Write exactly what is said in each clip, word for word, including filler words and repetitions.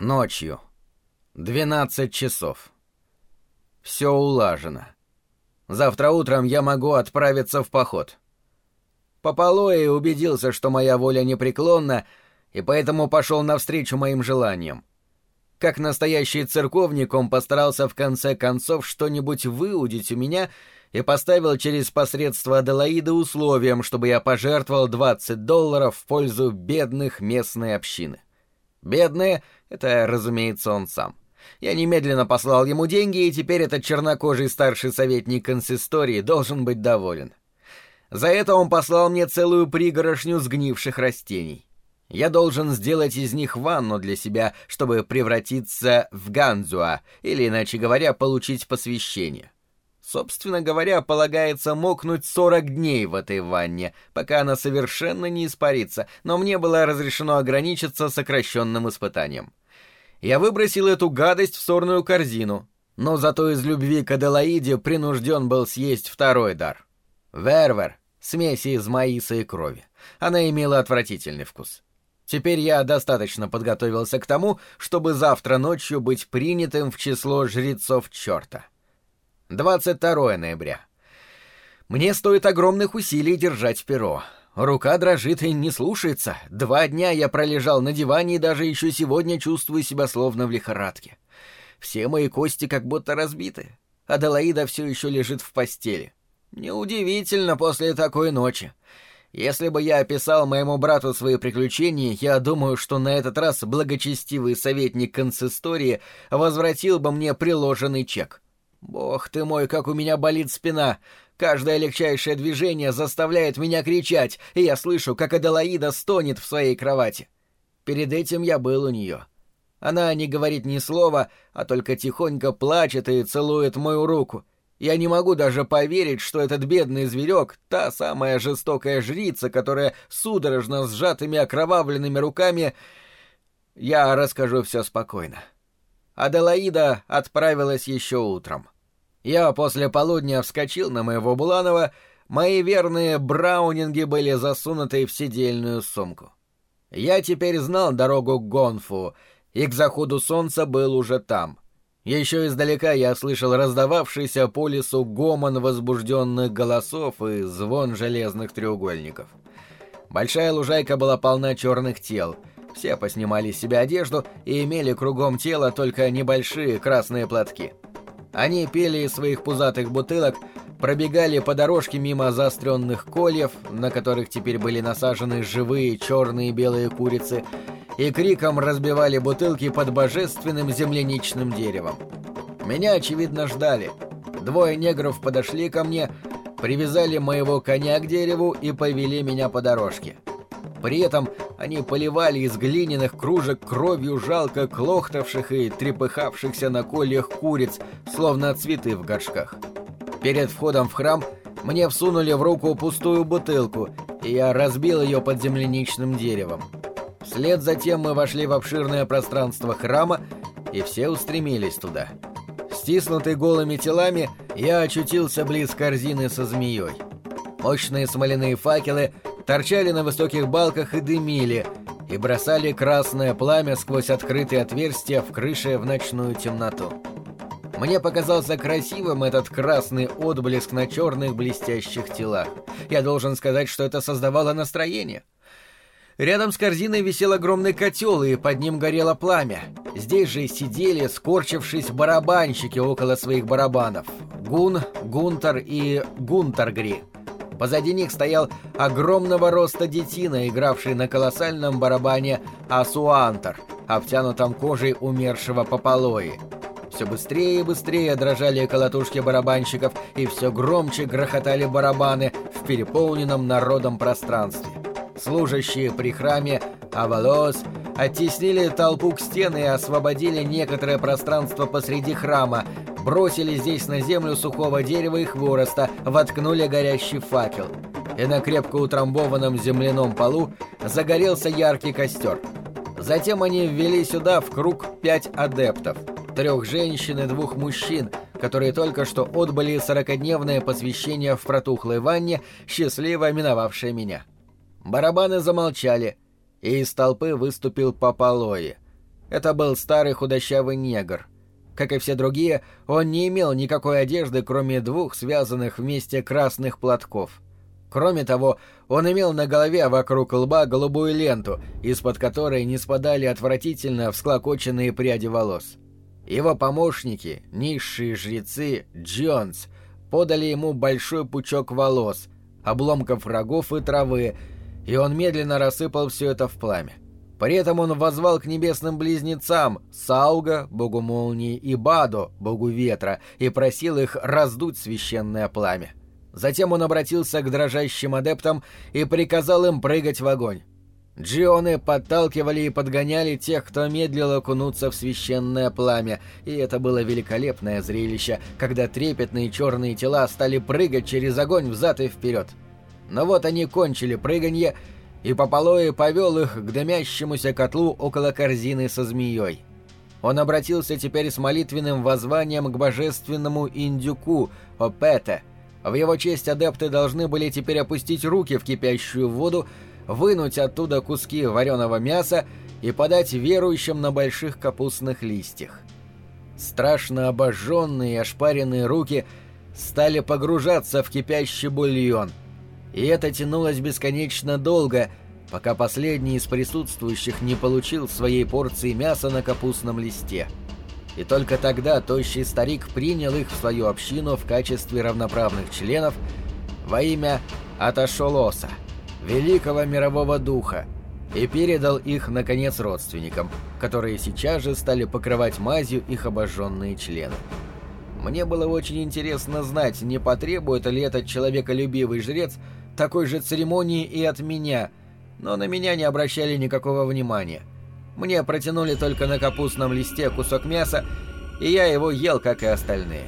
Ночью. Двенадцать часов. Все улажено. Завтра утром я могу отправиться в поход. Папалои убедился, что моя воля непреклонна, и поэтому пошел навстречу моим желаниям. Как настоящий церковник он постарался в конце концов что-нибудь выудить у меня и поставил через посредство Аделаиды условием, чтобы я пожертвовал двадцать долларов в пользу бедных местной общины. Бедные — это, разумеется, он сам. Я немедленно послал ему деньги, и теперь этот чернокожий старший советник консистории должен быть доволен. За это он послал мне целую пригорошню сгнивших растений. Я должен сделать из них ванну для себя, чтобы превратиться в ганзуа, или, иначе говоря, получить посвящение. Собственно говоря, полагается мокнуть сорок дней в этой ванне, пока она совершенно не испарится, но мне было разрешено ограничиться сокращенным испытанием. Я выбросил эту гадость в сорную корзину, но зато из любви к Аделаиде принужден был съесть второй дар. Вервер, смеси из маиса и крови. Она имела отвратительный вкус. Теперь я достаточно подготовился к тому, чтобы завтра ночью быть принятым в число жрецов черта. двадцать второе ноября. Мне стоит огромных усилий держать перо. Рука дрожит и не слушается. Два дня я пролежал на диване и даже еще сегодня чувствую себя словно в лихорадке. Все мои кости как будто разбиты. Аделаида все еще лежит в постели. Неудивительно после такой ночи. Если бы я описал моему брату свои приключения, я думаю, что на этот раз благочестивый советник консистории возвратил бы мне приложенный чек. Бог ты мой, как у меня болит спина! Каждое легчайшее движение заставляет меня кричать, и я слышу, как Аделаида стонет в своей кровати. Перед этим я был у нее. Она не говорит ни слова, а только тихонько плачет и целует мою руку. Я не могу даже поверить, что этот бедный зверек — та самая жестокая жрица, которая судорожно сжатыми окровавленными руками... Я расскажу все спокойно. Аделаида отправилась еще утром. Я после полудня вскочил на моего Буланова, мои верные браунинги были засунуты в седельную сумку. Я теперь знал дорогу к Гонфу, и к заходу солнца был уже там. Еще издалека я слышал раздававшийся по лесу гомон возбужденных голосов и звон железных треугольников. Большая лужайка была полна черных тел. Все поснимали с себя одежду и имели кругом тела только небольшие красные платки. Они пели из своих пузатых бутылок, пробегали по дорожке мимо заостренных кольев, на которых теперь были насажены живые черные и белые курицы, и криком разбивали бутылки под божественным земляничным деревом. Меня, очевидно, ждали. Двое негров подошли ко мне, привязали моего коня к дереву и повели меня по дорожке. При этом они поливали из глиняных кружек кровью жалко клохтавших и трепыхавшихся на кольях куриц, словно цветы в горшках. Перед входом в храм мне всунули в руку пустую бутылку, и я разбил ее под земляничным деревом. Вслед за тем мы вошли в обширное пространство храма, и все устремились туда. Стиснутый голыми телами, я очутился близ корзины со змеей. Мощные смоляные факелы торчали на высоких балках и дымили, и бросали красное пламя сквозь открытые отверстия в крыше в ночную темноту. Мне показался красивым этот красный отблеск на черных блестящих телах. Я должен сказать, что это создавало настроение. Рядом с корзиной висел огромный котел, и под ним горело пламя. Здесь же сидели, скорчившись, барабанщики около своих барабанов. Гун, Гунтер и Гунтергри. Позади них стоял огромного роста детина, игравший на колоссальном барабане Асуантер, обтянутом кожей умершего Папалои. Все быстрее и быстрее дрожали колотушки барабанщиков, и все громче грохотали барабаны в переполненном народом пространстве. Служащие при храме Авалос оттеснили толпу к стене и освободили некоторое пространство посреди храма, бросили здесь на землю сухого дерева и хвороста, воткнули горящий факел. И на крепко утрамбованном земляном полу загорелся яркий костер. Затем они ввели сюда в круг пять адептов, трех женщин и двух мужчин, которые только что отбыли сорокадневное посвящение в протухлой ванне, счастливо миновавшее меня. Барабаны замолчали, и из толпы выступил Папалои. Это был старый худощавый негр. Как и все другие, он не имел никакой одежды, кроме двух связанных вместе красных платков. Кроме того, он имел на голове вокруг лба голубую ленту, из-под которой не спадали отвратительно всклокоченные пряди волос. Его помощники, низшие жрецы Джонс, подали ему большой пучок волос, обломков рогов и травы, и он медленно рассыпал все это в пламя. При этом он воззвал к небесным близнецам Сауга, богу молнии, и Бадо, богу ветра, и просил их раздуть священное пламя. Затем он обратился к дрожащим адептам и приказал им прыгать в огонь. Джионы подталкивали и подгоняли тех, кто медлил окунуться в священное пламя, и это было великолепное зрелище, когда трепетные черные тела стали прыгать через огонь взад и вперед. Но вот они кончили прыганье, и Папалои повел их к дымящемуся котлу около корзины со змеей. Он обратился теперь с молитвенным воззванием к божественному индюку Опете. В его честь адепты должны были теперь опустить руки в кипящую воду, вынуть оттуда куски вареного мяса и подать верующим на больших капустных листьях. Страшно обожженные и ошпаренные руки стали погружаться в кипящий бульон, и это тянулось бесконечно долго, пока последний из присутствующих не получил своей порции мяса на капустном листе. И только тогда тощий старик принял их в свою общину в качестве равноправных членов во имя Аташолоса, великого мирового духа, и передал их, наконец, родственникам, которые сейчас же стали покрывать мазью их обожженные члены. Мне было очень интересно знать, не потребует ли этот человеколюбивый жрец такой же церемонии и от меня, но на меня не обращали никакого внимания. Мне протянули только на капустном листе кусок мяса, и я его ел, как и остальные.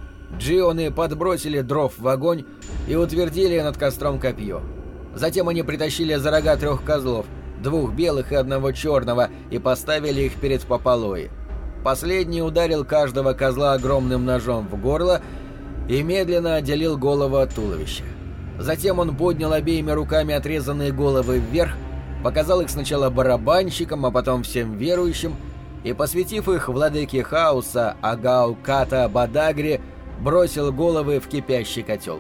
Джионы подбросили дров в огонь и утвердили над костром копье. Затем они притащили за рога трех козлов, двух белых и одного черного, и поставили их перед Папалои. Последний ударил каждого козла огромным ножом в горло и медленно отделил голову от туловища. Затем он поднял обеими руками отрезанные головы вверх, показал их сначала барабанщикам, а потом всем верующим, и, посвятив их владыке хаоса Агау Ката Бадагри, бросил головы в кипящий котел.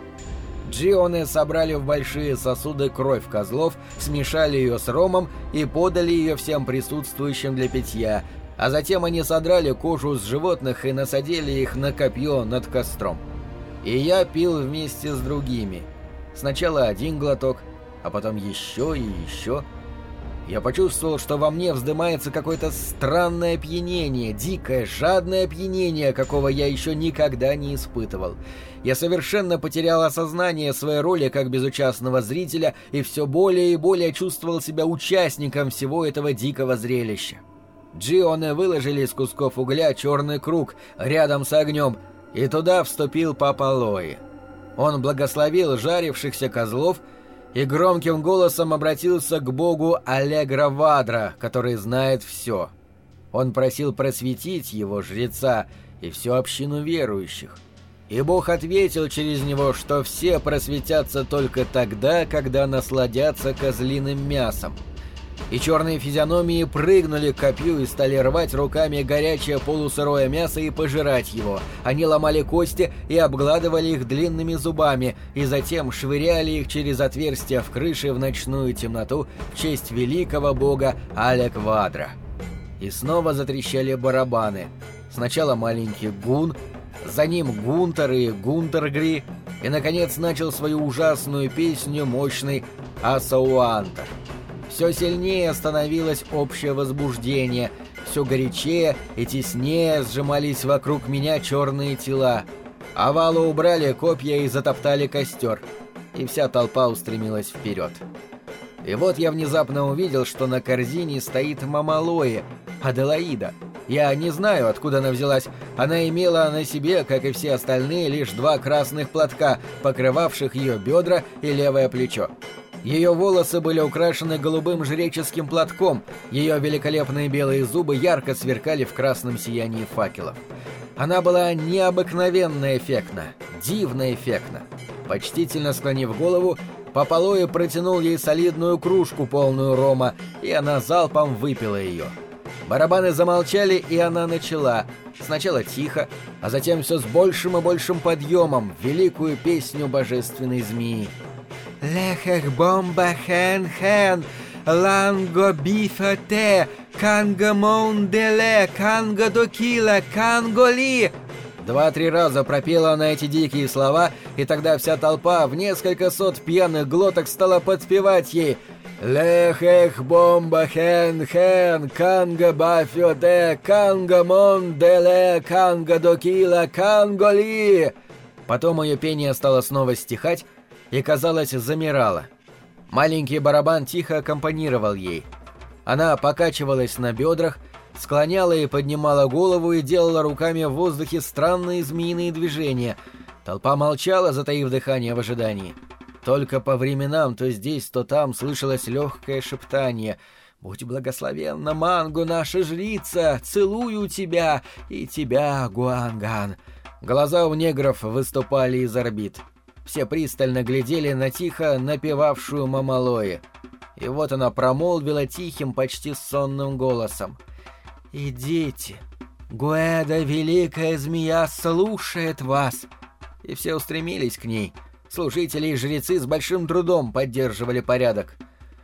Джионы собрали в большие сосуды кровь козлов, смешали ее с ромом и подали ее всем присутствующим для питья, а затем они содрали кожу с животных и насадили их на копье над костром. И я пил вместе с другими. Сначала один глоток, а потом еще и еще. Я почувствовал, что во мне вздымается какое-то странное опьянение, дикое, жадное опьянение, какого я еще никогда не испытывал. Я совершенно потерял осознание своей роли как безучастного зрителя и все более и более чувствовал себя участником всего этого дикого зрелища. Джионы выложили из кусков угля черный круг рядом с огнем, и туда вступил Папалои. Он благословил жарившихся козлов и громким голосом обратился к богу Алегра-Вадра, который знает все. Он просил просветить его жреца и всю общину верующих. И бог ответил через него, что все просветятся только тогда, когда насладятся козлиным мясом. И черные физиономии прыгнули к копью и стали рвать руками горячее полусырое мясо и пожирать его. Они ломали кости и обгладывали их длинными зубами, и затем швыряли их через отверстия в крыше в ночную темноту в честь великого бога Алек-Вадра. И снова затрещали барабаны. Сначала маленький Гун, за ним Гунтер и Гунтергри, и, наконец, начал свою ужасную песню мощный Асауантер. Все сильнее становилось общее возбуждение, все горячее и теснее сжимались вокруг меня черные тела. Овалы убрали копья и затоптали костер, и вся толпа устремилась вперед. И вот я внезапно увидел, что на корзине стоит Мамалои, Аделаида. Я не знаю, откуда она взялась. Она имела на себе, как и все остальные, лишь два красных платка, покрывавших ее бедра и левое плечо. Ее волосы были украшены голубым жреческим платком, ее великолепные белые зубы ярко сверкали в красном сиянии факелов. Она была необыкновенно эффектна, дивно эффектна. Почтительно склонив голову, Папалои протянул ей солидную кружку, полную рома, и она залпом выпила ее. Барабаны замолчали, и она начала, сначала тихо, а затем все с большим и большим подъемом, великую песню божественной змеи. «Лехех бомба хен-хен, ланго бифате, канга монделе, канга докила, канголи». Два-три раза пропела она эти дикие слова, и тогда вся толпа в несколько сот пьяных глоток стала подпевать ей «Лехех бомба хен-хен, канга бафёте, канга монделе, канга докила, канголи». Потом ее пение стало снова стихать и, казалось, замирало. Маленький барабан тихо аккомпанировал ей. Она покачивалась на бедрах, склоняла и поднимала голову и делала руками в воздухе странные змеиные движения. Толпа молчала, затаив дыхание в ожидании. Только по временам то здесь, то там слышалось легкое шептание: «Будь благословенна, Мангу, наша жрица! Целую тебя! И тебя, Гуанган!» Глаза у негров выступали из орбит. Все пристально глядели на тихо напевавшую Мамалои. И вот она промолвила тихим, почти сонным голосом: «Идите, Гуэда, великая змея, слушает вас!» И все устремились к ней. Служители и жрецы с большим трудом поддерживали порядок.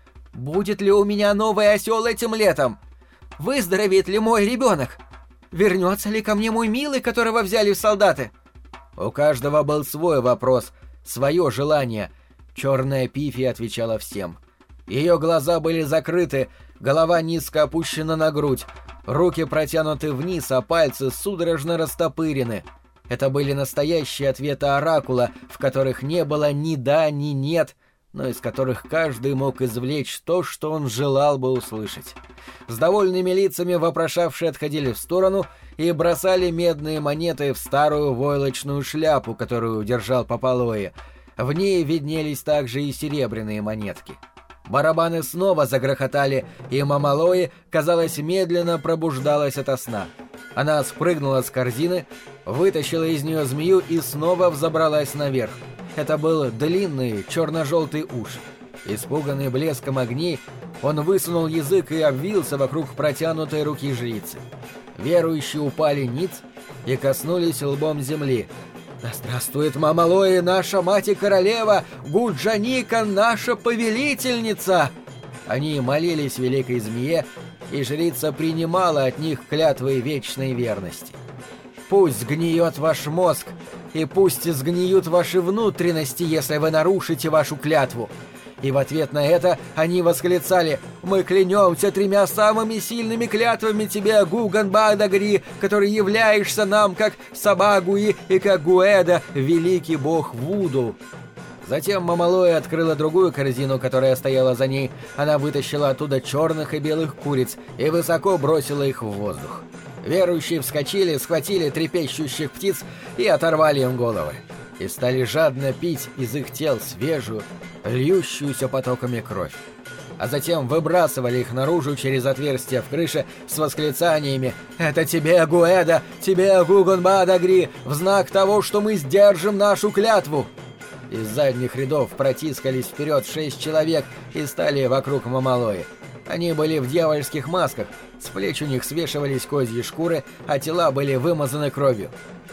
«Будет ли у меня новый осел этим летом? Выздоровеет ли мой ребенок? Вернется ли ко мне мой милый, которого взяли в солдаты?» У каждого был свой вопрос, свое желание. Черная Пифи отвечала всем. Ее глаза были закрыты, голова низко опущена на грудь, руки протянуты вниз, а пальцы судорожно растопырены. Это были настоящие ответы оракула, в которых не было ни «да», ни «нет», но из которых каждый мог извлечь то, что он желал бы услышать. С довольными лицами вопрошавшие отходили в сторону и бросали медные монеты в старую войлочную шляпу, которую держал Папалои. В ней виднелись также и серебряные монетки. Барабаны снова загрохотали, и Мамалои, казалось, медленно пробуждалась ото сна. Она спрыгнула с корзины, вытащила из нее змею и снова взобралась наверх. Это был длинный черно-желтый уж. Испуганный блеском огней, он высунул язык и обвился вокруг протянутой руки жрицы. Верующие упали ниц и коснулись лбом земли. «Да здравствует Мамалои, наша мать и королева! Гуджаника, наша повелительница!» Они молились великой змее, и жрица принимала от них клятвы вечной верности. «Пусть сгниет ваш мозг, и пусть сгниют ваши внутренности, если вы нарушите вашу клятву!» И в ответ на это они восклицали: «Мы клянемся тремя самыми сильными клятвами тебе, Гуган-Бадагри, который являешься нам как Сабагуи и как Гуэда, великий бог Вуду». Затем Мамалои открыла другую корзину, которая стояла за ней. Она вытащила оттуда черных и белых куриц и высоко бросила их в воздух. Верующие вскочили, схватили трепещущих птиц и оторвали им головы. И стали жадно пить из их тел свежую, льющуюся потоками кровь. А затем выбрасывали их наружу через отверстие в крыше с восклицаниями: «Это тебе, Гуэда, тебе, Гуган-Бадагри, в знак того, что мы сдержим нашу клятву!» Из задних рядов протискались вперед шесть человек и стали вокруг Мамалои. Они были в дьявольских масках, с плеч у них свешивались козьи шкуры, а тела были вымазаны кровью.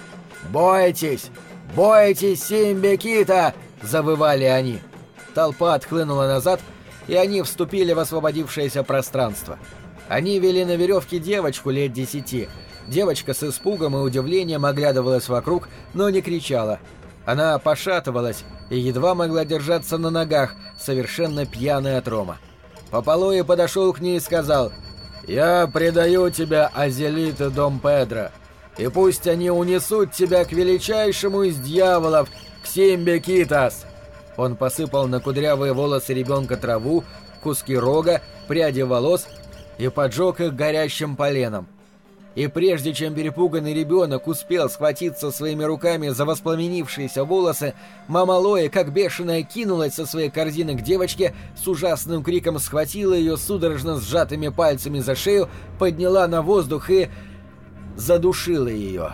«Бойтесь! Бойтесь, Симбекита!» — завывали они. Толпа отхлынула назад, и они вступили в освободившееся пространство. Они вели на веревке девочку лет десяти. Девочка с испугом и удивлением оглядывалась вокруг, но не кричала. Она пошатывалась и едва могла держаться на ногах, совершенно пьяная от рома. Папалои подошел к ней и сказал: «Я предаю тебя, Азелита Дом Педро, и пусть они унесут тебя к величайшему из дьяволов, к Симбекитас». Он посыпал на кудрявые волосы ребенка траву, куски рога, пряди волос и поджег их горящим поленом. И прежде чем перепуганный ребенок успел схватиться своими руками за воспламенившиеся волосы, Мамалои, как бешеная, кинулась со своей корзины к девочке, с ужасным криком схватила ее судорожно сжатыми пальцами за шею, подняла на воздух и задушила ее.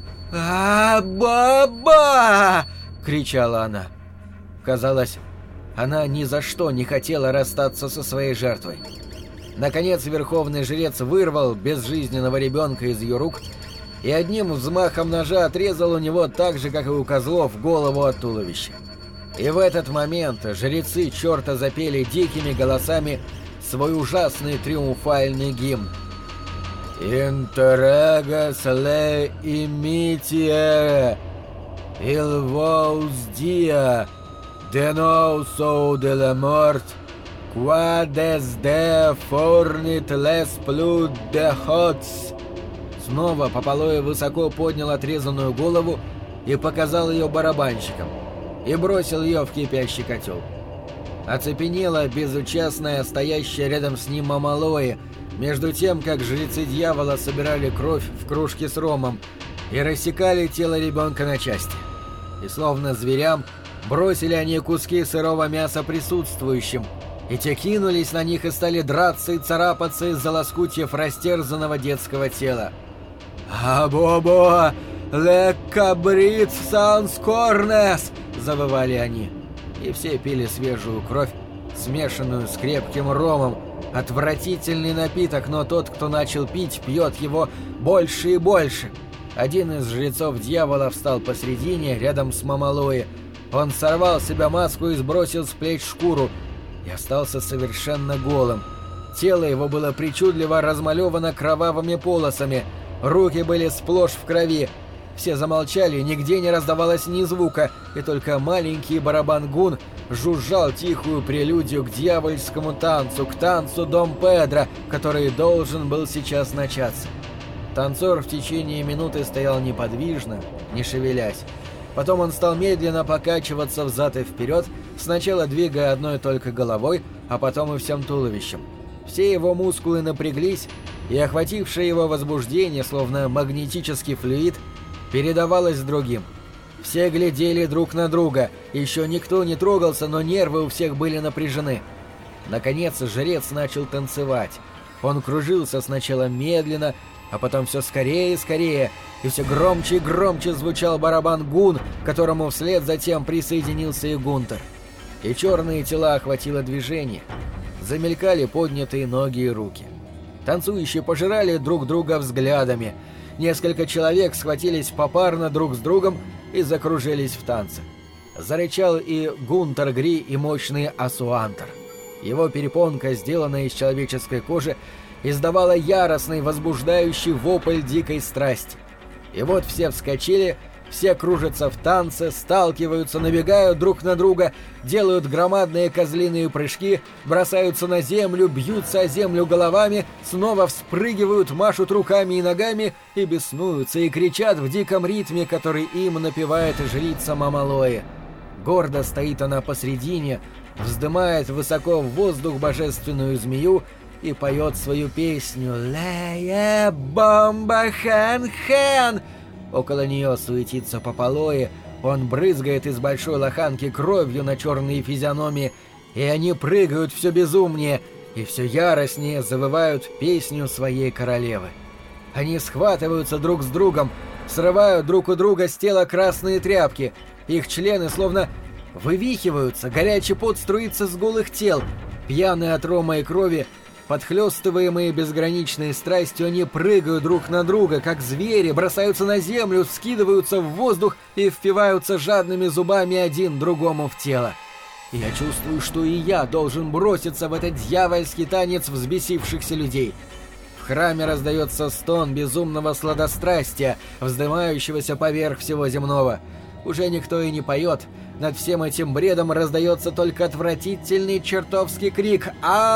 «А-ба-ба!» — кричала она. Казалось, она ни за что не хотела расстаться со своей жертвой. Наконец верховный жрец вырвал безжизненного ребенка из ее рук и одним взмахом ножа отрезал у него так же, как и у козлов, голову от туловища. И в этот момент жрецы черта запели дикими голосами свой ужасный триумфальный гимн. «Интерегас ле имитие, il vos dia, de noso de la mort, quades de fornit les plus de hots». Снова Папалоя высоко поднял отрезанную голову и показал ее барабанщикам, и бросил ее в кипящий котел. Оцепенела безучастная, стоящая рядом с ним Мамалоя, между тем, как жрецы дьявола собирали кровь в кружке с ромом и рассекали тело ребенка на части. И словно зверям бросили они куски сырого мяса присутствующим, и те кинулись на них и стали драться и царапаться из-за лоскутьев растерзанного детского тела. «Або-бо! Ле кабрит санскорнес!» — завывали они. И все пили свежую кровь, смешанную с крепким ромом. Отвратительный напиток, но тот, кто начал пить, пьет его больше и больше. Один из жрецов дьявола встал посредине, рядом с Мамалои. Он сорвал с себя маску и сбросил с плеч шкуру, и остался совершенно голым. Тело его было причудливо размалевано кровавыми полосами, руки были сплошь в крови. Все замолчали, нигде не раздавалось ни звука, и только маленький барабан Гун жужжал тихую прелюдию к дьявольскому танцу, к танцу Дом Педро, который должен был сейчас начаться. Танцор в течение минуты стоял неподвижно, не шевелясь. Потом он стал медленно покачиваться взад и вперед, сначала двигая одной только головой, а потом и всем туловищем. Все его мускулы напряглись, и охватившее его возбуждение, словно магнетический флюид, передавалось другим. Все глядели друг на друга, еще никто не трогался, но нервы у всех были напряжены. Наконец жрец начал танцевать. Он кружился сначала медленно, а потом все скорее и скорее, и все громче и громче звучал барабан Гун, к которому вслед затем присоединился и Гунтер. И черные тела охватило движение. Замелькали поднятые ноги и руки. Танцующие пожирали друг друга взглядами. Несколько человек схватились попарно друг с другом и закружились в танце. Зарычал и Гунтер Гри, и мощный Асуантер. Его перепонка, сделанная из человеческой кожи, издавала яростный, возбуждающий вопль дикой страсти. И вот все вскочили, все кружатся в танце, сталкиваются, набегают друг на друга, делают громадные козлиные прыжки, бросаются на землю, бьются о землю головами, снова вспрыгивают, машут руками и ногами и беснуются, и кричат в диком ритме, который им напевает жрица Мамалои. Гордо стоит она посредине, вздымает высоко в воздух божественную змею и поет свою песню «Лея бомба хэн-хэн». Около нее суетится Папалои, он брызгает из большой лоханки кровью на черные физиономии, и они прыгают все безумнее и все яростнее завывают песню своей королевы. Они схватываются друг с другом, срывают друг у друга с тела красные тряпки, их члены словно вывихиваются, горячий пот струится с голых тел, пьяные от рома и крови, подхлёстываемые безграничной страстью, они прыгают друг на друга, как звери, бросаются на землю, вскидываются в воздух и впиваются жадными зубами один другому в тело. И я чувствую, что и я должен броситься в этот дьявольский танец взбесившихся людей. В храме раздается стон безумного сладострастия, вздымающегося поверх всего земного. Уже никто и не поет. Над всем этим бредом раздается только отвратительный чертовский крик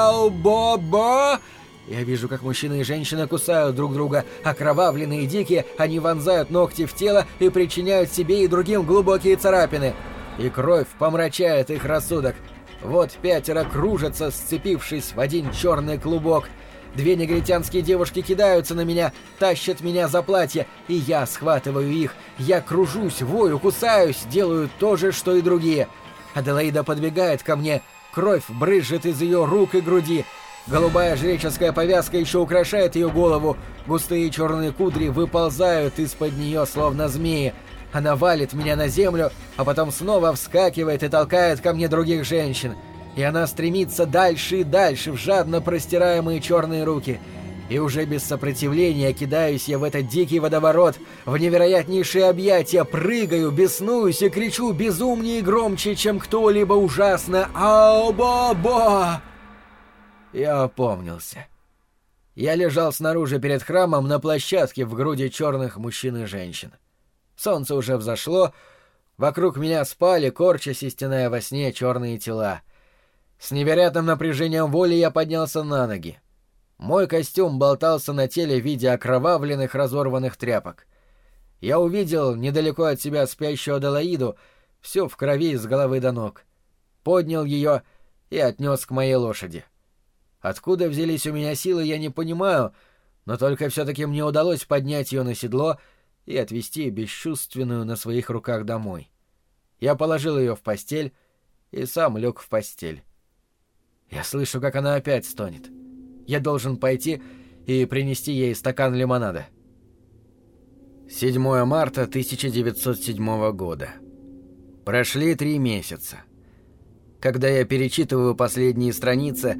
«Ау-бо-бо!». Я вижу, как мужчины и женщины кусают друг друга. Окровавленные и дикие, они вонзают ногти в тело и причиняют себе и другим глубокие царапины. И кровь помрачает их рассудок. Вот пятеро кружатся, сцепившись в один черный клубок. Две негритянские девушки кидаются на меня, тащат меня за платье, и я схватываю их. Я кружусь, вою, кусаюсь, делаю то же, что и другие. Аделаида подбегает ко мне, кровь брызжет из ее рук и груди. Голубая жреческая повязка еще украшает ее голову. Густые черные кудри выползают из-под нее, словно змеи. Она валит меня на землю, а потом снова вскакивает и толкает ко мне других женщин. и она стремится дальше и дальше в жадно простираемые черные руки. И уже без сопротивления кидаюсь я в этот дикий водоворот, в невероятнейшие объятия, прыгаю, беснуюсь и кричу безумнее и громче, чем кто-либо ужасно «Ау-ба-ба!». Я опомнился. Я лежал снаружи перед храмом на площадке в груди черных мужчин и женщин. Солнце уже взошло, вокруг меня спали, корчась и стеная во сне, черные тела. С невероятным напряжением воли я поднялся на ноги. Мой костюм болтался на теле в виде окровавленных разорванных тряпок. Я увидел недалеко от себя спящую Аделаиду, всю в крови с головы до ног. Поднял ее и отнес к моей лошади. Откуда взялись у меня силы, я не понимаю, но только все-таки мне удалось поднять ее на седло и отвезти бесчувственную на своих руках домой. Я положил ее в постель и сам лег в постель. Я слышу, как она опять стонет. Я должен пойти и принести ей стакан лимонада. седьмое марта тысяча девятьсот седьмого года. Прошли три месяца. Когда я перечитываю последние страницы,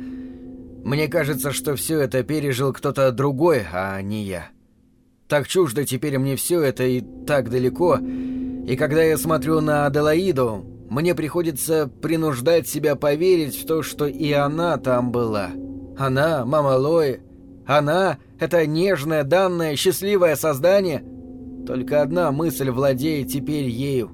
мне кажется, что все это пережил кто-то другой, а не я. Так чуждо теперь мне все это и так далеко, и когда я смотрю на Аделаиду, мне приходится принуждать себя поверить в то, что и она там была. Она, мама Лои, она, это нежное, данное, счастливое создание. Только одна мысль владеет теперь ею.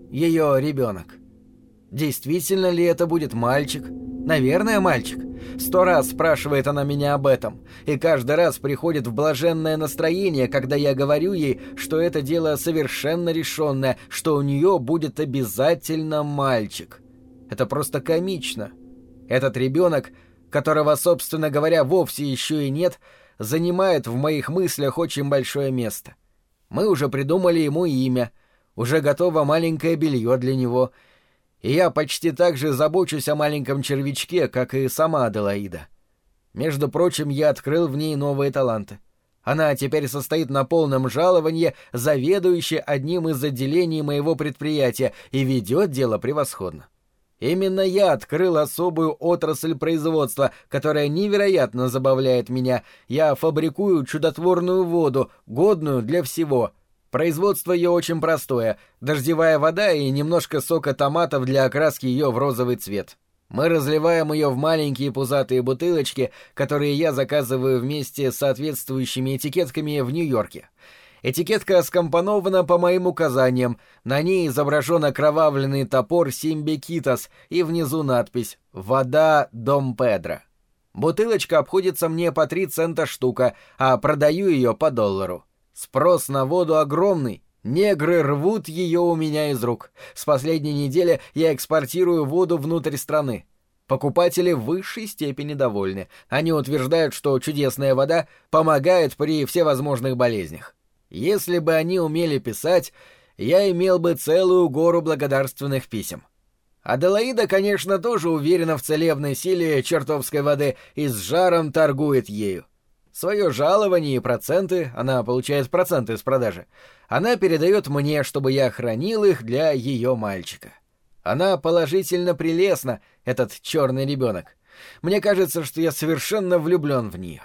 Ее ребенок. Действительно ли это будет мальчик? Наверное, мальчик. Сто раз спрашивает она меня об этом, и каждый раз приходит в блаженное настроение, когда я говорю ей, что это дело совершенно решенное, что у нее будет обязательно мальчик. Это просто комично. Этот ребенок, которого, собственно говоря, вовсе еще и нет, занимает в моих мыслях очень большое место. Мы уже придумали ему имя, уже готово маленькое белье для него, и я почти так же забочусь о маленьком червячке, как и сама Аделаида. Между прочим, я открыл в ней новые таланты. Она теперь состоит на полном жаловании, заведующей одним из отделений моего предприятия, и ведет дело превосходно. Именно я открыл особую отрасль производства, которая невероятно забавляет меня. Я фабрикую чудотворную воду, годную для всего. Производство ее очень простое. Дождевая вода и немножко сока томатов для окраски ее в розовый цвет. Мы разливаем ее в маленькие пузатые бутылочки, которые я заказываю вместе с соответствующими этикетками в Нью-Йорке. Этикетка скомпонована по моим указаниям, на ней изображен окровавленный топор Симбекитас и внизу надпись «Вода Дом Педро». Бутылочка обходится мне по три цента штука, а продаю ее по доллару. Спрос на воду огромный, негры рвут ее у меня из рук. С последней недели я экспортирую воду внутрь страны. Покупатели в высшей степени довольны. Они утверждают, что чудесная вода помогает при всевозможных болезнях. Если бы они умели писать, я имел бы целую гору благодарственных писем. Аделаида, конечно, тоже уверена в целебной силе чертовской воды и с жаром торгует ею. Свое жалование и проценты, она получает проценты с продажи, она передает мне, чтобы я хранил их для ее мальчика. Она положительно прелестна, этот черный ребенок. Мне кажется, что я совершенно влюблен в нее.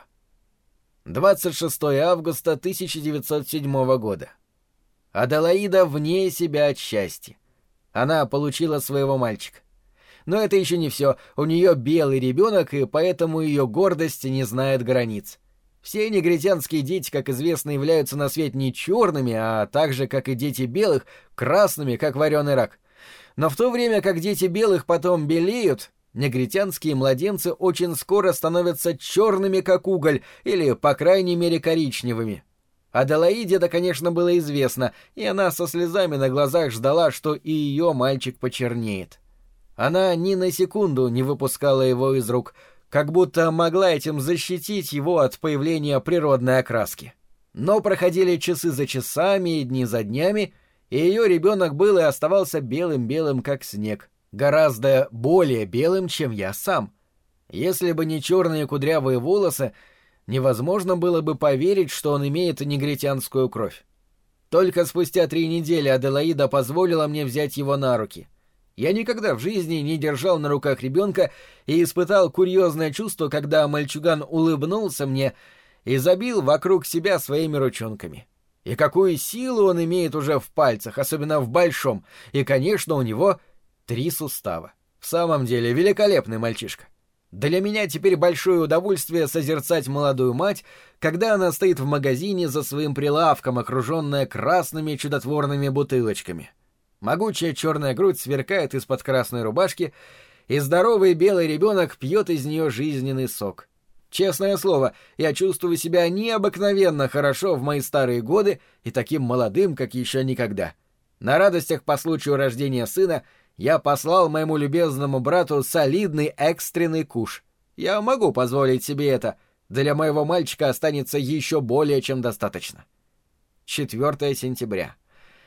двадцать шестое августа тысяча девятьсот седьмого года. Аделаида вне себя от счастья. Она получила своего мальчика. Но это еще не все. У нее белый ребенок, и поэтому ее гордость не знает границ. Все негритянские дети, как известно, являются на свет не черными, а так же, как и дети белых, красными, как вареный рак. Но в то время как дети белых потом белеют, негритянские младенцы очень скоро становятся черными, как уголь, или, по крайней мере, коричневыми. Аделаиде это, конечно, было известно, и она со слезами на глазах ждала, что и ее мальчик почернеет. Она ни на секунду не выпускала его из рук, как будто могла этим защитить его от появления природной окраски. Но проходили часы за часами и дни за днями, и ее ребенок был и оставался белым-белым, как снег, гораздо более белым, чем я сам. Если бы не черные кудрявые волосы, невозможно было бы поверить, что он имеет негритянскую кровь. Только спустя три недели Аделаида позволила мне взять его на руки. Я никогда в жизни не держал на руках ребенка и испытал курьезное чувство, когда мальчуган улыбнулся мне и забил вокруг себя своими ручонками. И какую силу он имеет уже в пальцах, особенно в большом, и, конечно, у него три сустава. В самом деле, великолепный мальчишка. Для меня теперь большое удовольствие созерцать молодую мать, когда она стоит в магазине за своим прилавком, окруженная красными чудотворными бутылочками. Могучая черная грудь сверкает из-под красной рубашки, и здоровый белый ребенок пьет из нее жизненный сок. Честное слово, я чувствую себя необыкновенно хорошо в мои старые годы и таким молодым, как еще никогда. На радостях по случаю рождения сына я послал моему любезному брату солидный экстренный куш. Я могу позволить себе это. Для моего мальчика останется еще более чем достаточно. четвёртое сентября.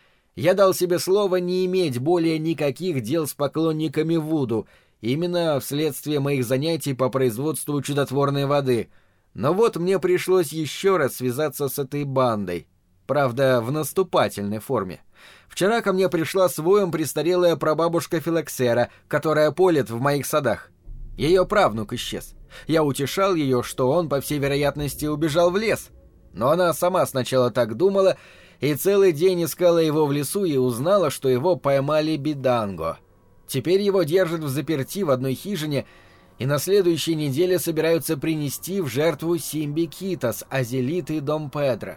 Я дал себе слово не иметь более никаких дел с поклонниками вуду, именно вследствие моих занятий по производству чудотворной воды. Но вот мне пришлось еще раз связаться с этой бандой. Правда, в наступательной форме. Вчера ко мне пришла с воем престарелая прабабушка Филоксера, которая полет в моих садах. Ее правнук исчез. Я утешал ее, что он, по всей вероятности, убежал в лес. Но она сама сначала так думала, и целый день искала его в лесу и узнала, что его поймали биданго. Теперь его держат взаперти в одной хижине, и на следующей неделе собираются принести в жертву Симбикитас, Азелиты Дом Педро.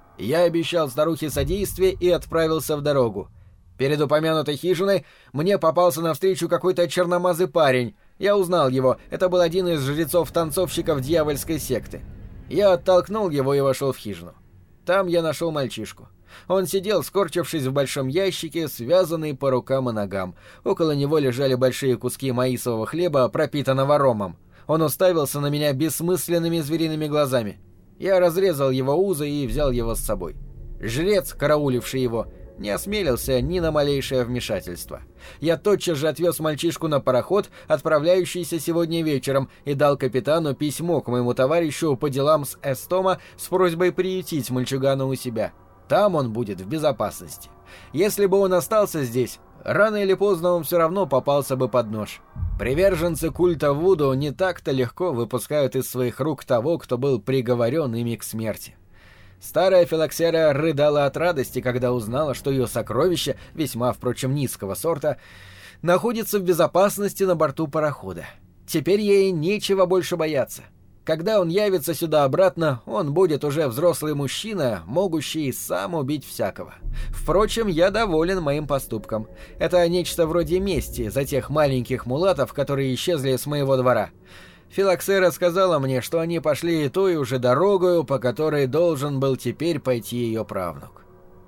Я обещал старухе содействие и отправился в дорогу. Перед упомянутой хижиной мне попался навстречу какой-то черномазый парень. Я узнал его, это был один из жрецов-танцовщиков дьявольской секты. Я оттолкнул его и вошел в хижину. Там я нашел мальчишку. Он сидел, скорчившись в большом ящике, связанный по рукам и ногам. Около него лежали большие куски маисового хлеба, пропитанного ромом. Он уставился на меня бессмысленными звериными глазами. Я разрезал его узы и взял его с собой. Жрец, карауливший его, не осмелился ни на малейшее вмешательство. Я тотчас же отвез мальчишку на пароход, отправляющийся сегодня вечером, и дал капитану письмо к моему товарищу по делам с Эстома с просьбой приютить мальчугана у себя. Там он будет в безопасности. Если бы он остался здесь, рано или поздно он все равно попался бы под нож. Приверженцы культа Вуду не так-то легко выпускают из своих рук того, кто был приговорен ими к смерти. Старая Филоксера рыдала от радости, когда узнала, что ее сокровище, весьма, впрочем, низкого сорта, находится в безопасности на борту парохода. Теперь ей нечего больше бояться. Когда он явится сюда обратно, он будет уже взрослый мужчина, могущий сам убить всякого. Впрочем, я доволен моим поступком. Это нечто вроде мести за тех маленьких мулатов, которые исчезли с моего двора. Филоксера сказала мне, что они пошли той уже дорогою, по которой должен был теперь пойти ее правнук.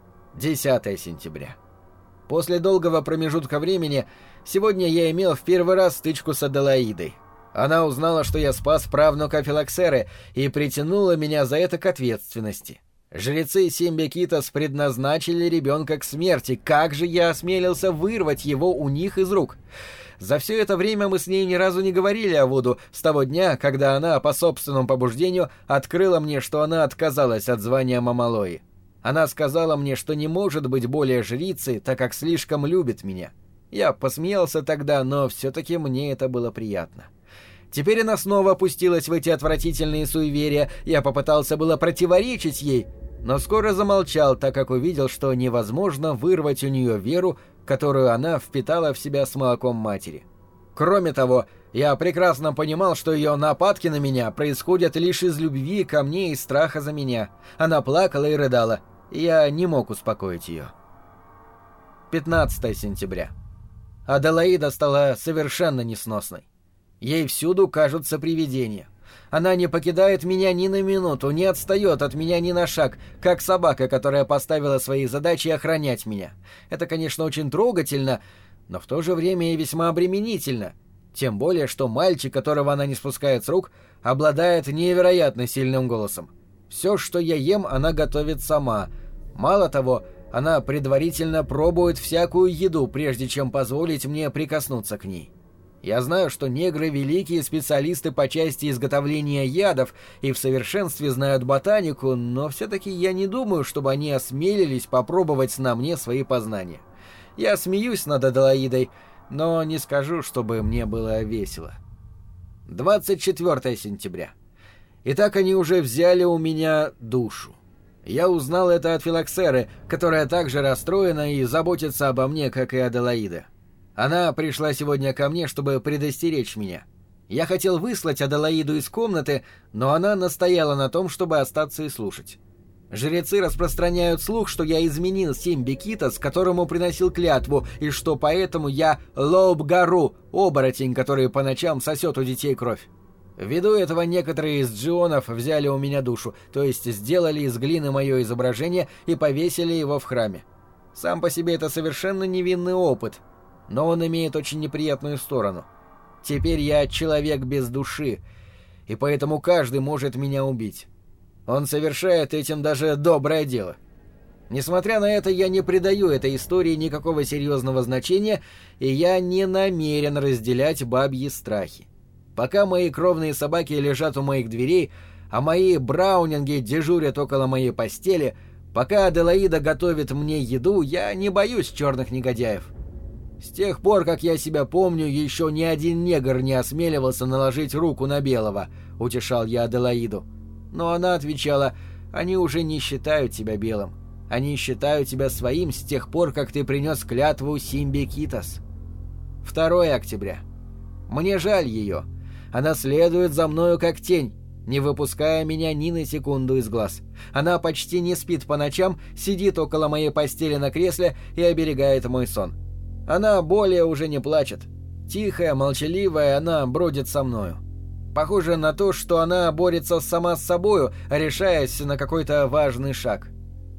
десятое сентября. После долгого промежутка времени сегодня я имел в первый раз стычку с Аделаидой. Она узнала, что я спас правнука Филоксеры, и притянула меня за это к ответственности. Жрецы Симбикитас предназначили ребенка к смерти. Как же я осмелился вырвать его у них из рук? За все это время мы с ней ни разу не говорили о Вуду, с того дня, когда она, по собственному побуждению, открыла мне, что она отказалась от звания Мамалои. Она сказала мне, что не может быть более жрицей, так как слишком любит меня. Я посмеялся тогда, но все-таки мне это было приятно. Теперь она снова опустилась в эти отвратительные суеверия. Я попытался было противоречить ей, но скоро замолчал, так как увидел, что невозможно вырвать у нее веру, которую она впитала в себя с молоком матери. Кроме того, я прекрасно понимал, что ее нападки на меня происходят лишь из любви ко мне и страха за меня. Она плакала и рыдала, и я не мог успокоить ее. пятнадцатое сентября. Аделаида стала совершенно несносной. Ей всюду кажутся привидения. Она не покидает меня ни на минуту, не отстает от меня ни на шаг, как собака, которая поставила своей задачей охранять меня. Это, конечно, очень трогательно, но в то же время и весьма обременительно. Тем более, что мальчик, которого она не спускает с рук, обладает невероятно сильным голосом. Все, что я ем, она готовит сама. Мало того, она предварительно пробует всякую еду, прежде чем позволить мне прикоснуться к ней. Я знаю, что негры — великие специалисты по части изготовления ядов и в совершенстве знают ботанику, но все-таки я не думаю, чтобы они осмелились попробовать на мне свои познания. Я смеюсь над Аделаидой, но не скажу, чтобы мне было весело. двадцать четвёртое сентября. Итак, они уже взяли у меня душу. Я узнал это от Филоксеры, которая также расстроена и заботится обо мне, как и Аделаида. Она пришла сегодня ко мне, чтобы предостеречь меня. Я хотел выслать Аделаиду из комнаты, но она настояла на том, чтобы остаться и слушать. Жрецы распространяют слух, что я изменил Симби-Китас, которому приносил клятву, и что поэтому я Лоуб-Гару, оборотень, который по ночам сосет у детей кровь. Ввиду этого некоторые из джионов взяли у меня душу, то есть сделали из глины мое изображение и повесили его в храме. Сам по себе это совершенно невинный опыт, но он имеет очень неприятную сторону. Теперь я человек без души, и поэтому каждый может меня убить. Он совершает этим даже доброе дело. Несмотря на это, я не придаю этой истории никакого серьезного значения, и я не намерен разделять бабьи страхи. Пока мои кровные собаки лежат у моих дверей, а мои браунинги дежурят около моей постели, пока Аделаида готовит мне еду, я не боюсь черных негодяев. С тех пор, как я себя помню, еще ни один негр не осмеливался наложить руку на белого, утешал я Аделаиду. Но она отвечала: они уже не считают тебя белым. Они считают тебя своим с тех пор, как ты принес клятву Симби-Китас. второе октября. Мне жаль ее. Она следует за мною как тень, не выпуская меня ни на секунду из глаз. Она почти не спит по ночам, сидит около моей постели на кресле и оберегает мой сон. Она более уже не плачет. Тихая, молчаливая, она бродит со мною. Похоже на то, что она борется сама с собою, решаясь на какой-то важный шаг.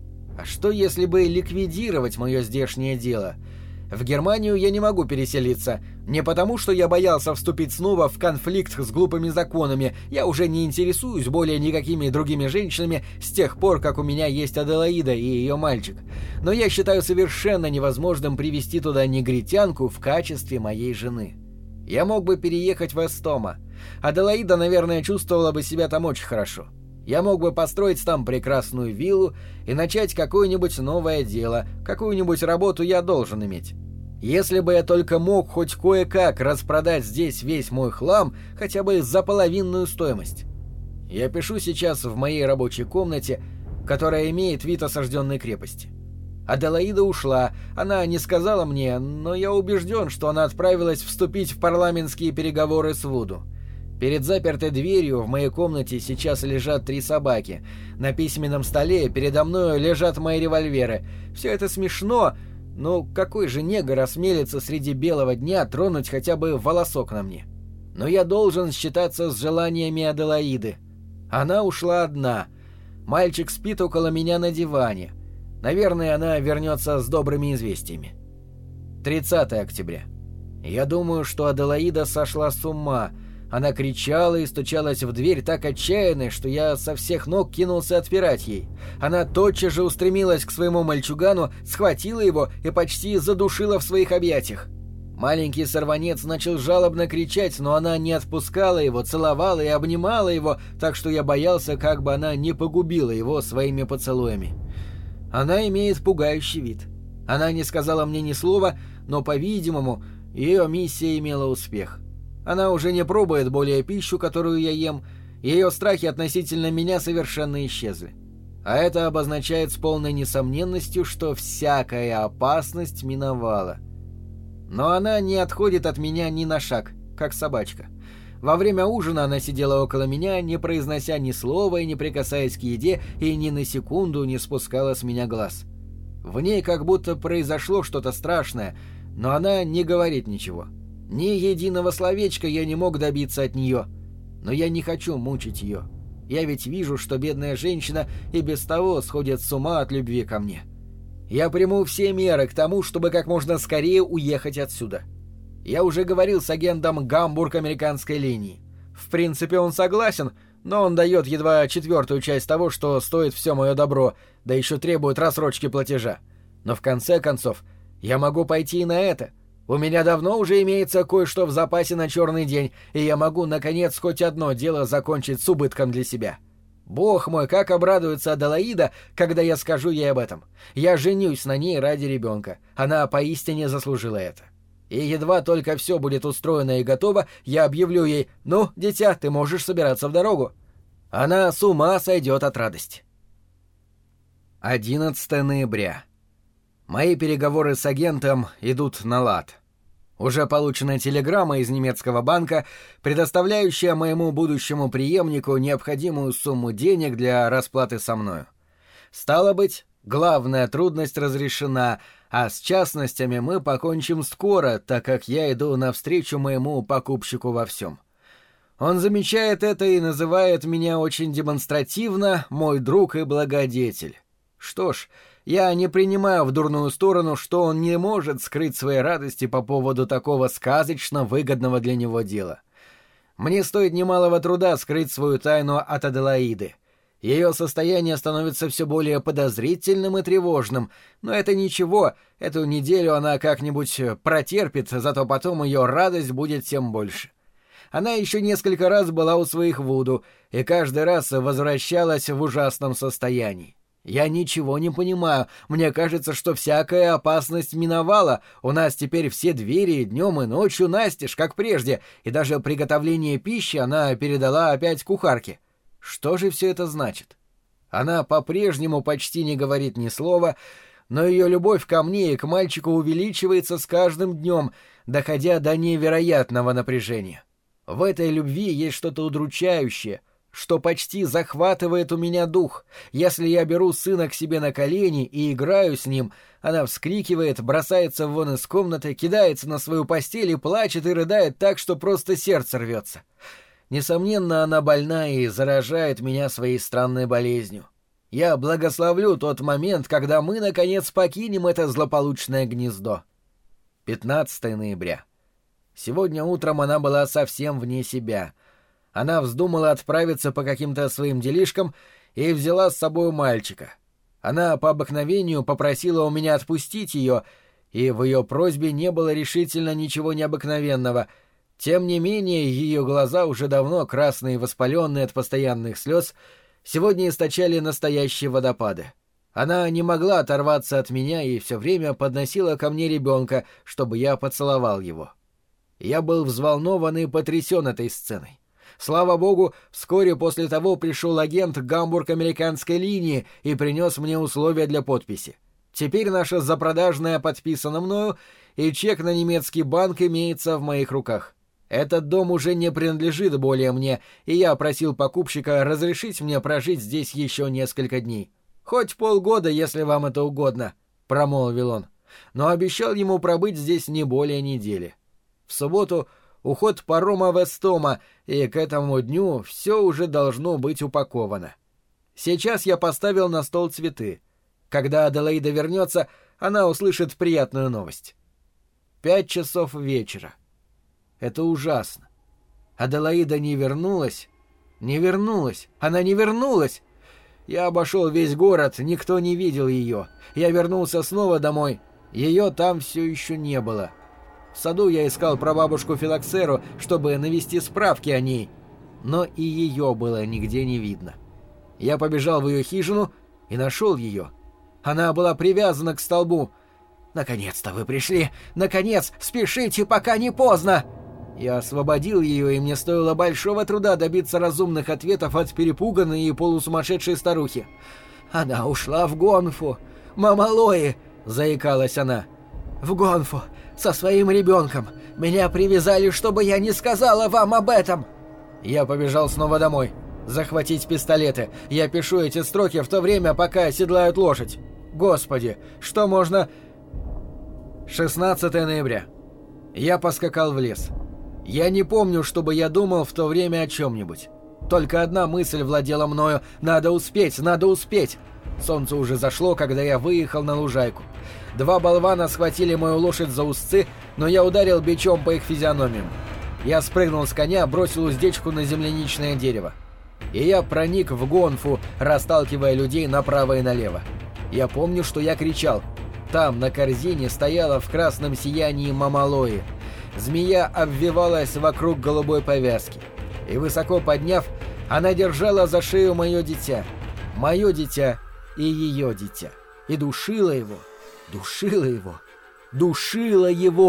А что, если бы ликвидировать мое здешнее дело? В Германию я не могу переселиться. Не потому, что я боялся вступить снова в конфликт с глупыми законами. Я уже не интересуюсь более никакими другими женщинами с тех пор, как у меня есть Аделаида и ее мальчик. Но я считаю совершенно невозможным привезти туда негритянку в качестве моей жены. Я мог бы переехать в Эстома. Аделаида, наверное, чувствовала бы себя там очень хорошо. Я мог бы построить там прекрасную виллу и начать какое-нибудь новое дело, какую-нибудь работу я должен иметь. Если бы я только мог хоть кое-как распродать здесь весь мой хлам, хотя бы за половинную стоимость. Я пишу сейчас в моей рабочей комнате, которая имеет вид осажденной крепости. Аделаида ушла, она не сказала мне, но я убежден, что она отправилась вступить в парламентские переговоры с Вуду. Перед запертой дверью в моей комнате сейчас лежат три собаки. На письменном столе передо мной лежат мои револьверы. Все это смешно, но какой же негр осмелится среди белого дня тронуть хотя бы волосок на мне? Но я должен считаться с желаниями Аделаиды. Она ушла одна. Мальчик спит около меня на диване. Наверное, она вернется с добрыми известиями. тридцатое октября. Я думаю, что Аделаида сошла с ума. Она кричала и стучалась в дверь так отчаянно, что я со всех ног кинулся отпирать ей. Она тотчас же устремилась к своему мальчугану, схватила его и почти задушила в своих объятиях. Маленький сорванец начал жалобно кричать, но она не отпускала его, целовала и обнимала его, так что я боялся, как бы она не погубила его своими поцелуями. Она имеет пугающий вид. Она не сказала мне ни слова, но, по-видимому, ее миссия имела успех. Она уже не пробует более пищу, которую я ем, и ее страхи относительно меня совершенно исчезли. А это обозначает с полной несомненностью, что всякая опасность миновала. Но она не отходит от меня ни на шаг, как собачка. Во время ужина она сидела около меня, не произнося ни слова и не прикасаясь к еде, и ни на секунду не спускала с меня глаз. В ней как будто произошло что-то страшное, но она не говорит ничего. Ни единого словечка я не мог добиться от нее. Но я не хочу мучить ее. Я ведь вижу, что бедная женщина и без того сходит с ума от любви ко мне. Я приму все меры к тому, чтобы как можно скорее уехать отсюда. Я уже говорил с агентом Гамбург-американской линии. В принципе, он согласен, но он дает едва четвертую часть того, что стоит все мое добро, да еще требует рассрочки платежа. Но в конце концов, я могу пойти и на это. У меня давно уже имеется кое-что в запасе на черный день, и я могу, наконец, хоть одно дело закончить с убытком для себя. Бог мой, как обрадуется Аделаида, когда я скажу ей об этом. Я женюсь на ней ради ребенка. Она поистине заслужила это. И едва только все будет устроено и готово, я объявлю ей: «Ну, дитя, ты можешь собираться в дорогу». Она с ума сойдет от радости. одиннадцатого ноября. Мои переговоры с агентом идут на лад. Уже получена телеграмма из немецкого банка, предоставляющая моему будущему преемнику необходимую сумму денег для расплаты со мною. Стало быть, главная трудность разрешена, а с частностями мы покончим скоро, так как я иду навстречу моему покупщику во всем. Он замечает это и называет меня очень демонстративно «мой друг и благодетель». Что ж, я не принимаю в дурную сторону, что он не может скрыть своей радости по поводу такого сказочно выгодного для него дела. Мне стоит немалого труда скрыть свою тайну от Аделаиды. Ее состояние становится все более подозрительным и тревожным, но это ничего, эту неделю она как-нибудь протерпит, зато потом ее радость будет тем больше. Она еще несколько раз была у своих Вуду и каждый раз возвращалась в ужасном состоянии. Я ничего не понимаю. Мне кажется, что всякая опасность миновала. У нас теперь все двери днем и ночью настежь, как прежде, и даже приготовление пищи она передала опять кухарке. Что же все это значит? Она по-прежнему почти не говорит ни слова, но ее любовь ко мне и к мальчику увеличивается с каждым днем, доходя до невероятного напряжения. В этой любви есть что-то удручающее, что почти захватывает у меня дух. Если я беру сына к себе на колени и играю с ним, она вскрикивает, бросается вон из комнаты, кидается на свою постель и плачет и рыдает так, что просто сердце рвется. Несомненно, она больна и заражает меня своей странной болезнью. Я благословлю тот момент, когда мы, наконец, покинем это злополучное гнездо. пятнадцатого ноября. Сегодня утром она была совсем вне себя. Она вздумала отправиться по каким-то своим делишкам и взяла с собой мальчика. Она по обыкновению попросила у меня отпустить ее, и в ее просьбе не было решительно ничего необыкновенного. Тем не менее, ее глаза, уже давно красные и воспаленные от постоянных слез, сегодня источали настоящие водопады. Она не могла оторваться от меня и все время подносила ко мне ребенка, чтобы я поцеловал его. Я был взволнован и потрясен этой сценой. Слава богу, вскоре после того пришел агент Гамбург-американской линии и принес мне условия для подписи. Теперь наша запродажная подписана мною, и чек на немецкий банк имеется в моих руках. Этот дом уже не принадлежит более мне, и я просил покупщика разрешить мне прожить здесь еще несколько дней. «Хоть полгода, если вам это угодно», — промолвил он, но обещал ему пробыть здесь не более недели. В субботу уход парома Вестома, и к этому дню все уже должно быть упаковано. Сейчас я поставил на стол цветы. Когда Аделаида вернется, она услышит приятную новость. Пять часов вечера. Это ужасно. Аделаида не вернулась. Не вернулась. Она не вернулась. Я обошел весь город, никто не видел ее. Я вернулся снова домой. Ее там все еще не было. В саду я искал прабабушку Филоксеру, чтобы навести справки о ней, но и ее было нигде не видно. Я побежал в ее хижину и нашел ее. Она была привязана к столбу. «Наконец-то вы пришли! Наконец! Спешите, пока не поздно!» Я освободил ее, и мне стоило большого труда добиться разумных ответов от перепуганной и полусумасшедшей старухи. «Она ушла в Гонфу! Мама Лои!» — заикалась она. «В Гонфу! Со своим ребенком! Меня привязали, чтобы я не сказала вам об этом!» Я побежал снова домой. Захватить пистолеты. Я пишу эти строки в то время, пока оседлают лошадь. Господи, что можно... шестнадцатого ноября. Я поскакал в лес. Я не помню, чтобы я думал в то время о чем-нибудь. Только одна мысль владела мною: надо успеть, надо успеть. Солнце уже зашло, когда я выехал на лужайку. Два болвана схватили мою лошадь за узцы, но я ударил бичом по их физиономиям. Я спрыгнул с коня, бросил уздечку на земляничное дерево. И я проник в Гонфу, расталкивая людей направо и налево. Я помню, что я кричал. Там, на корзине, стояла в красном сиянии мама Лои. Змея обвивалась вокруг голубой повязки. И, высоко подняв, она держала за шею мое дитя. Мое дитя и ее дитя. И душила его, душила его, душила его.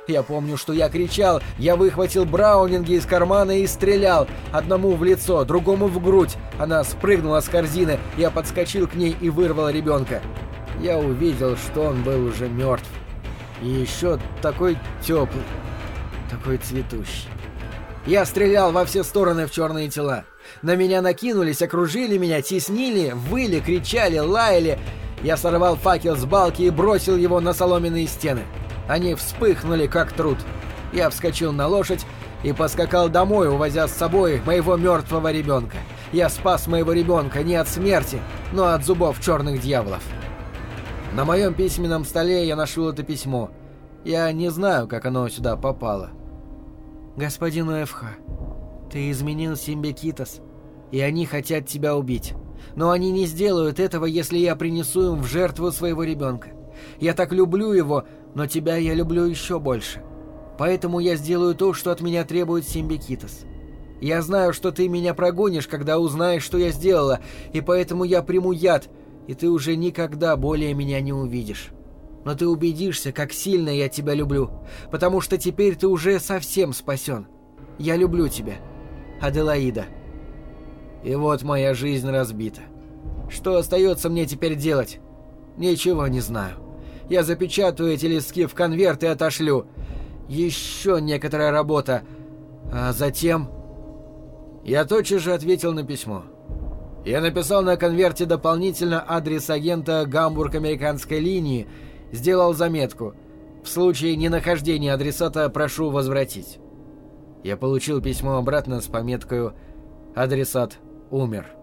Я помню, что я кричал, я выхватил браунинги из кармана и стрелял. Одному в лицо, другому в грудь. Она спрыгнула с корзины, я подскочил к ней и вырвал ребенка. Я увидел, что он был уже мертв. И еще такой теплый, такой цветущий. Я стрелял во все стороны в черные тела. На меня накинулись, окружили меня, теснили, выли, кричали, лаяли. Я сорвал факел с балки и бросил его на соломенные стены. Они вспыхнули, как труд. Я вскочил на лошадь и поскакал домой, увозя с собой моего мертвого ребенка. Я спас моего ребенка не от смерти, но от зубов черных дьяволов. На моем письменном столе я нашел это письмо. Я не знаю, как оно сюда попало. «Господин УФХ, ты изменил Симбекитос, и они хотят тебя убить. Но они не сделают этого, если я принесу им в жертву своего ребенка. Я так люблю его, но тебя я люблю еще больше. Поэтому я сделаю то, что от меня требует Симбекитос. Я знаю, что ты меня прогонишь, когда узнаешь, что я сделала, и поэтому я приму яд, и ты уже никогда более меня не увидишь. Но ты убедишься, как сильно я тебя люблю, потому что теперь ты уже совсем спасен. Я люблю тебя. Аделаида». И вот моя жизнь разбита. Что остается мне теперь делать? Ничего не знаю. Я запечатаю эти листки в конверт и отошлю. Еще некоторая работа. А затем... Я тотчас же ответил на письмо. Я написал на конверте дополнительно адрес агента Гамбург-американской линии, сделал заметку. В случае ненахождения адресата прошу возвратить. Я получил письмо обратно с пометкой «Адресат умер».